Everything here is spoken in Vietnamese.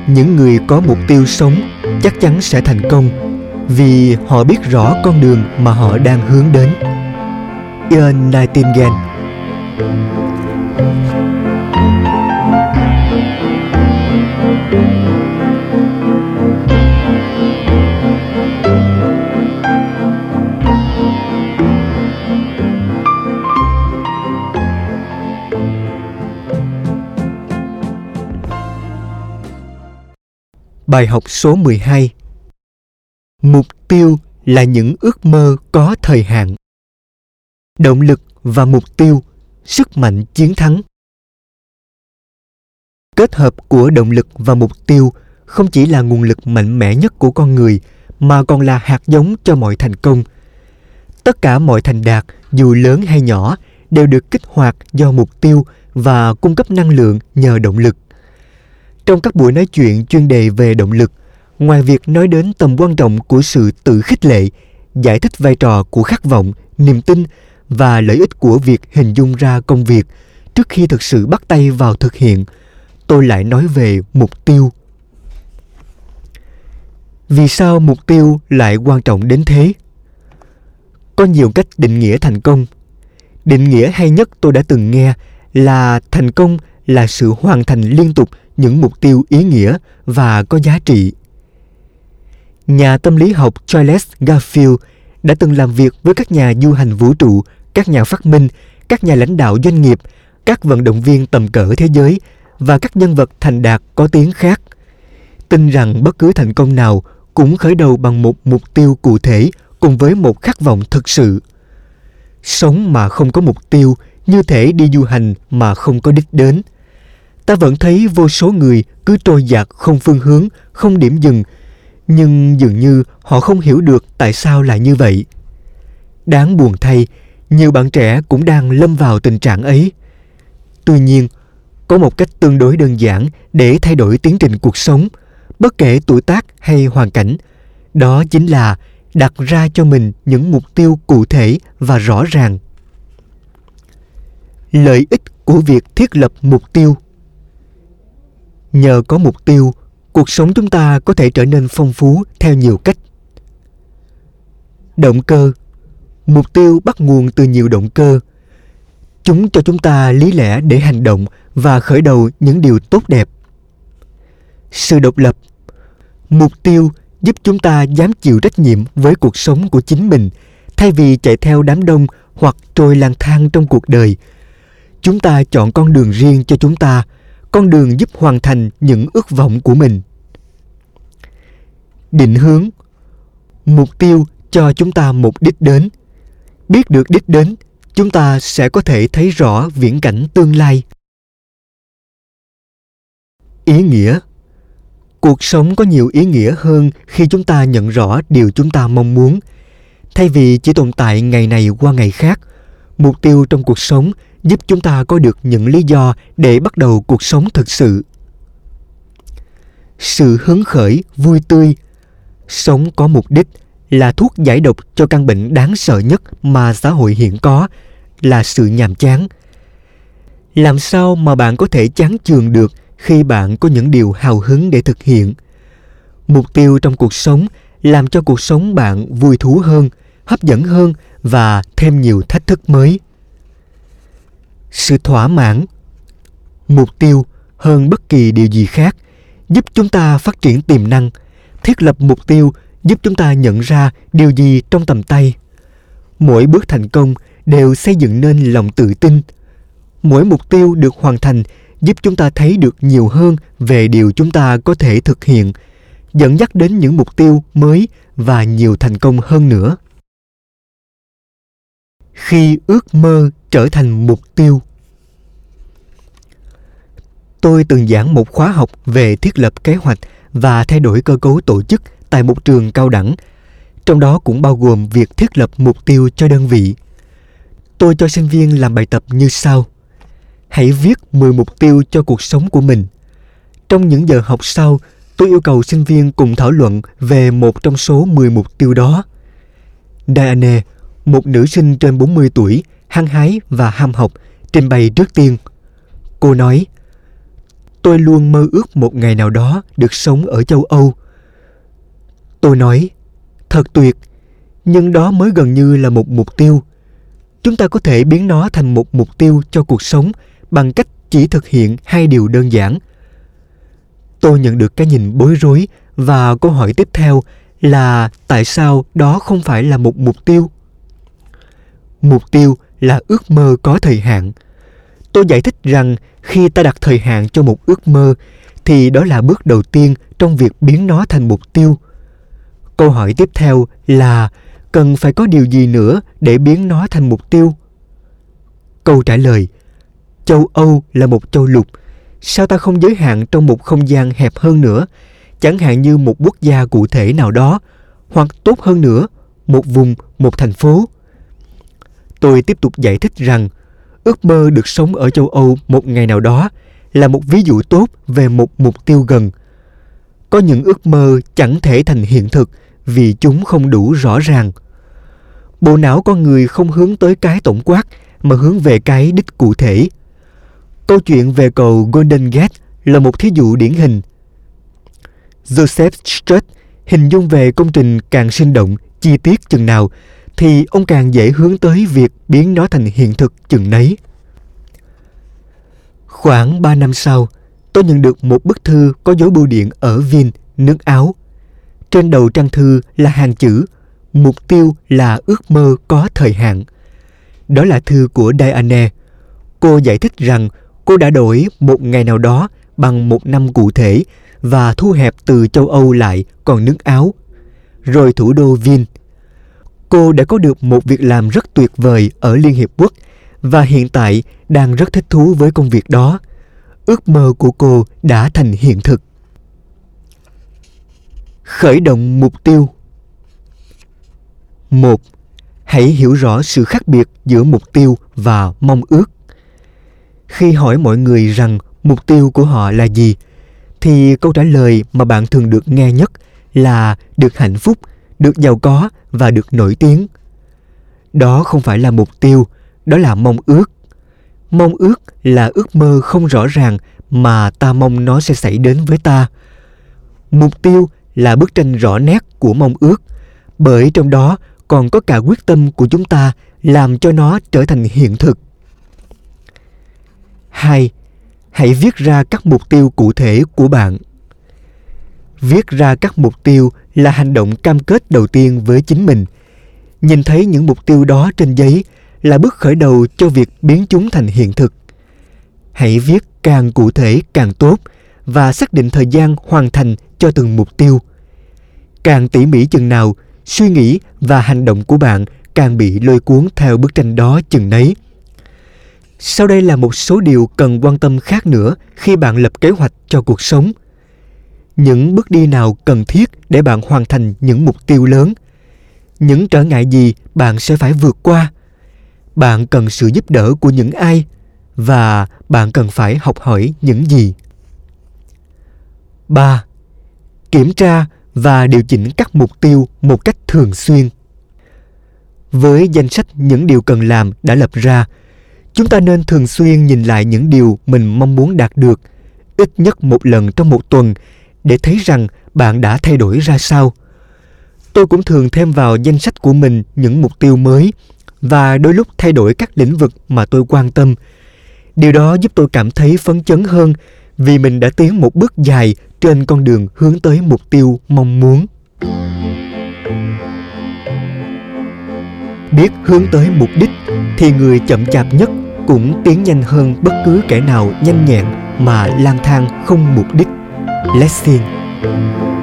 Những người có mục tiêu sống chắc chắn sẽ thành công vì họ biết rõ con đường mà họ đang hướng đến. Earl Nightingale. Bài học số 12. Mục tiêu là những ước mơ có thời hạn. Động lực và mục tiêu, sức mạnh chiến thắng. Kết hợp của động lực và mục tiêu không chỉ là nguồn lực mạnh mẽ nhất của con người, mà còn là hạt giống cho mọi thành công. Tất cả mọi thành đạt, dù lớn hay nhỏ, đều được kích hoạt do mục tiêu và cung cấp năng lượng nhờ động lực. Trong các buổi nói chuyện chuyên đề về động lực, ngoài việc nói đến tầm quan trọng của sự tự khích lệ, giải thích vai trò của khát vọng, niềm tin và lợi ích của việc hình dung ra công việc trước khi thực sự bắt tay vào thực hiện, tôi lại nói về mục tiêu. Vì sao mục tiêu lại quan trọng đến thế? Có nhiều cách định nghĩa thành công. Định nghĩa hay nhất tôi đã từng nghe là thành công là sự hoàn thành liên tục những mục tiêu ý nghĩa và có giá trị. Nhà tâm lý học Charles Garfield đã từng làm việc với các nhà du hành vũ trụ, các nhà phát minh, các nhà lãnh đạo doanh nghiệp, các vận động viên tầm cỡ thế giới và các nhân vật thành đạt có tiếng khác. Tin rằng bất cứ thành công nào cũng khởi đầu bằng một mục tiêu cụ thể cùng với một khát vọng thực sự. Sống mà không có mục tiêu như thể đi du hành mà không có đích đến. Ta vẫn thấy vô số người cứ trôi dạt không phương hướng, không điểm dừng, nhưng dường như họ không hiểu được tại sao lại như vậy. Đáng buồn thay, nhiều bạn trẻ cũng đang lâm vào tình trạng ấy. Tuy nhiên, có một cách tương đối đơn giản để thay đổi tiến trình cuộc sống, bất kể tuổi tác hay hoàn cảnh. Đó chính là đặt ra cho mình những mục tiêu cụ thể và rõ ràng. Lợi ích của việc thiết lập mục tiêu. Nhờ có mục tiêu, cuộc sống chúng ta có thể trở nên phong phú theo nhiều cách. Động cơ. Mục tiêu bắt nguồn từ nhiều động cơ. Chúng cho chúng ta lý lẽ để hành động và khởi đầu những điều tốt đẹp. Sự độc lập. Mục tiêu giúp chúng ta dám chịu trách nhiệm với cuộc sống của chính mình, thay vì chạy theo đám đông hoặc trôi lang thang trong cuộc đời. Chúng ta chọn con đường riêng cho chúng ta, con đường giúp hoàn thành những ước vọng của mình. Định hướng. Mục tiêu cho chúng ta một đích đến. Biết được đích đến, chúng ta sẽ có thể thấy rõ viễn cảnh tương lai. Ý nghĩa. Cuộc sống có nhiều ý nghĩa hơn khi chúng ta nhận rõ điều chúng ta mong muốn. Thay vì chỉ tồn tại ngày này qua ngày khác, mục tiêu trong cuộc sống giúp chúng ta có được những lý do để bắt đầu cuộc sống thực sự. Sự hứng khởi, vui tươi. Sống có mục đích là thuốc giải độc cho căn bệnh đáng sợ nhất mà xã hội hiện có, là sự nhàm chán. Làm sao mà bạn có thể chán chường được khi bạn có những điều hào hứng để thực hiện? Mục tiêu trong cuộc sống làm cho cuộc sống bạn vui thú hơn, hấp dẫn hơn và thêm nhiều thách thức mới. Sự thỏa mãn. Mục tiêu hơn bất kỳ điều gì khác giúp chúng ta phát triển tiềm năng. Thiết lập mục tiêu giúp chúng ta nhận ra điều gì trong tầm tay. Mỗi bước thành công đều xây dựng nên lòng tự tin. Mỗi mục tiêu được hoàn thành giúp chúng ta thấy được nhiều hơn về điều chúng ta có thể thực hiện, dẫn dắt đến những mục tiêu mới và nhiều thành công hơn nữa. Khi ước mơ trở thành mục tiêu. Tôi từng giảng một khóa học về thiết lập kế hoạch và thay đổi cơ cấu tổ chức tại một trường cao đẳng, trong đó cũng bao gồm việc thiết lập mục tiêu cho đơn vị. Tôi cho sinh viên làm bài tập như sau. Hãy viết 10 mục tiêu cho cuộc sống của mình. Trong những giờ học sau, tôi yêu cầu sinh viên cùng thảo luận về một trong số 10 mục tiêu đó. Diane, một nữ sinh trên 40 tuổi, hăng hái và ham học, trình bày trước tiên. Cô nói, Tôi luôn mơ ước một ngày nào đó được sống ở châu Âu. Tôi nói, thật tuyệt, nhưng đó mới gần như là một mục tiêu. Chúng ta có thể biến nó thành một mục tiêu cho cuộc sống bằng cách chỉ thực hiện 2 điều đơn giản. Tôi nhận được cái nhìn bối rối và câu hỏi tiếp theo là tại sao đó không phải là một mục tiêu? Mục tiêu là ước mơ có thời hạn. Tôi giải thích rằng khi ta đặt thời hạn cho một ước mơ thì đó là bước đầu tiên trong việc biến nó thành mục tiêu. Câu hỏi tiếp theo là cần phải có điều gì nữa để biến nó thành mục tiêu? Câu trả lời: châu Âu là một châu lục. Sao ta không giới hạn trong một không gian hẹp hơn nữa, chẳng hạn như một quốc gia cụ thể nào đó, hoặc tốt hơn nữa, một vùng, một thành phố? Tôi tiếp tục giải thích rằng ước mơ được sống ở châu Âu một ngày nào đó là một ví dụ tốt về một mục tiêu gần. Có những ước mơ chẳng thể thành hiện thực vì chúng không đủ rõ ràng. Bộ não con người không hướng tới cái tổng quát mà hướng về cái đích cụ thể. Câu chuyện về cầu Golden Gate là một thí dụ điển hình. Joseph Strutt hình dung về công trình càng sinh động, chi tiết chừng nào thì ông càng dễ hướng tới việc biến nó thành hiện thực chừng nấy. Khoảng 3 năm sau, tôi nhận được một bức thư có dấu bưu điện ở Viên, nước Áo. Trên đầu trang thư là hàng chữ: mục tiêu là ước mơ có thời hạn. Đó là thư của Diane. Cô giải thích rằng cô đã đổi một ngày nào đó bằng một năm cụ thể và thu hẹp từ châu Âu lại còn nước Áo, rồi thủ đô Viên. Cô đã có được một việc làm rất tuyệt vời ở Liên Hiệp Quốc và hiện tại đang rất thích thú với công việc đó. Ước mơ của cô đã thành hiện thực. Khởi động mục tiêu. 1. Hãy hiểu rõ sự khác biệt giữa mục tiêu và mong ước. Khi hỏi mọi người rằng mục tiêu của họ là gì, thì câu trả lời mà bạn thường được nghe nhất là được hạnh phúc, được giàu có và được nổi tiếng. Đó không phải là mục tiêu, đó là mong ước. Mong ước là ước mơ không rõ ràng mà ta mong nó sẽ xảy đến với ta. Mục tiêu là bức tranh rõ nét của mong ước, bởi trong đó còn có cả quyết tâm của chúng ta làm cho nó trở thành hiện thực. 2. Hãy viết ra các mục tiêu cụ thể của bạn. Viết ra các mục tiêu là hành động cam kết đầu tiên với chính mình. Nhìn thấy những mục tiêu đó trên giấy là bước khởi đầu cho việc biến chúng thành hiện thực. Hãy viết càng cụ thể càng tốt và xác định thời gian hoàn thành cho từng mục tiêu. Càng tỉ mỉ chừng nào, suy nghĩ và hành động của bạn càng bị lôi cuốn theo bức tranh đó chừng nấy. Sau đây là một số điều cần quan tâm khác nữa khi bạn lập kế hoạch cho cuộc sống. Những bước đi nào cần thiết để bạn hoàn thành những mục tiêu lớn? Những trở ngại gì bạn sẽ phải vượt qua? Bạn cần sự giúp đỡ của những ai? Và bạn cần phải học hỏi những gì? 3. Kiểm tra và điều chỉnh các mục tiêu một cách thường xuyên. Với danh sách những điều cần làm đã lập ra, chúng ta nên thường xuyên nhìn lại những điều mình mong muốn đạt được, ít nhất một lần trong một tuần, để thấy rằng bạn đã thay đổi ra sao. Tôi cũng thường thêm vào danh sách của mình những mục tiêu mới và đôi lúc thay đổi các lĩnh vực mà tôi quan tâm. Điều đó giúp tôi cảm thấy phấn chấn hơn vì mình đã tiến một bước dài trên con đường hướng tới mục tiêu mong muốn. Biết hướng tới mục đích thì người chậm chạp nhất cũng tiến nhanh hơn bất cứ kẻ nào nhanh nhẹn mà lang thang không mục đích. Lessing.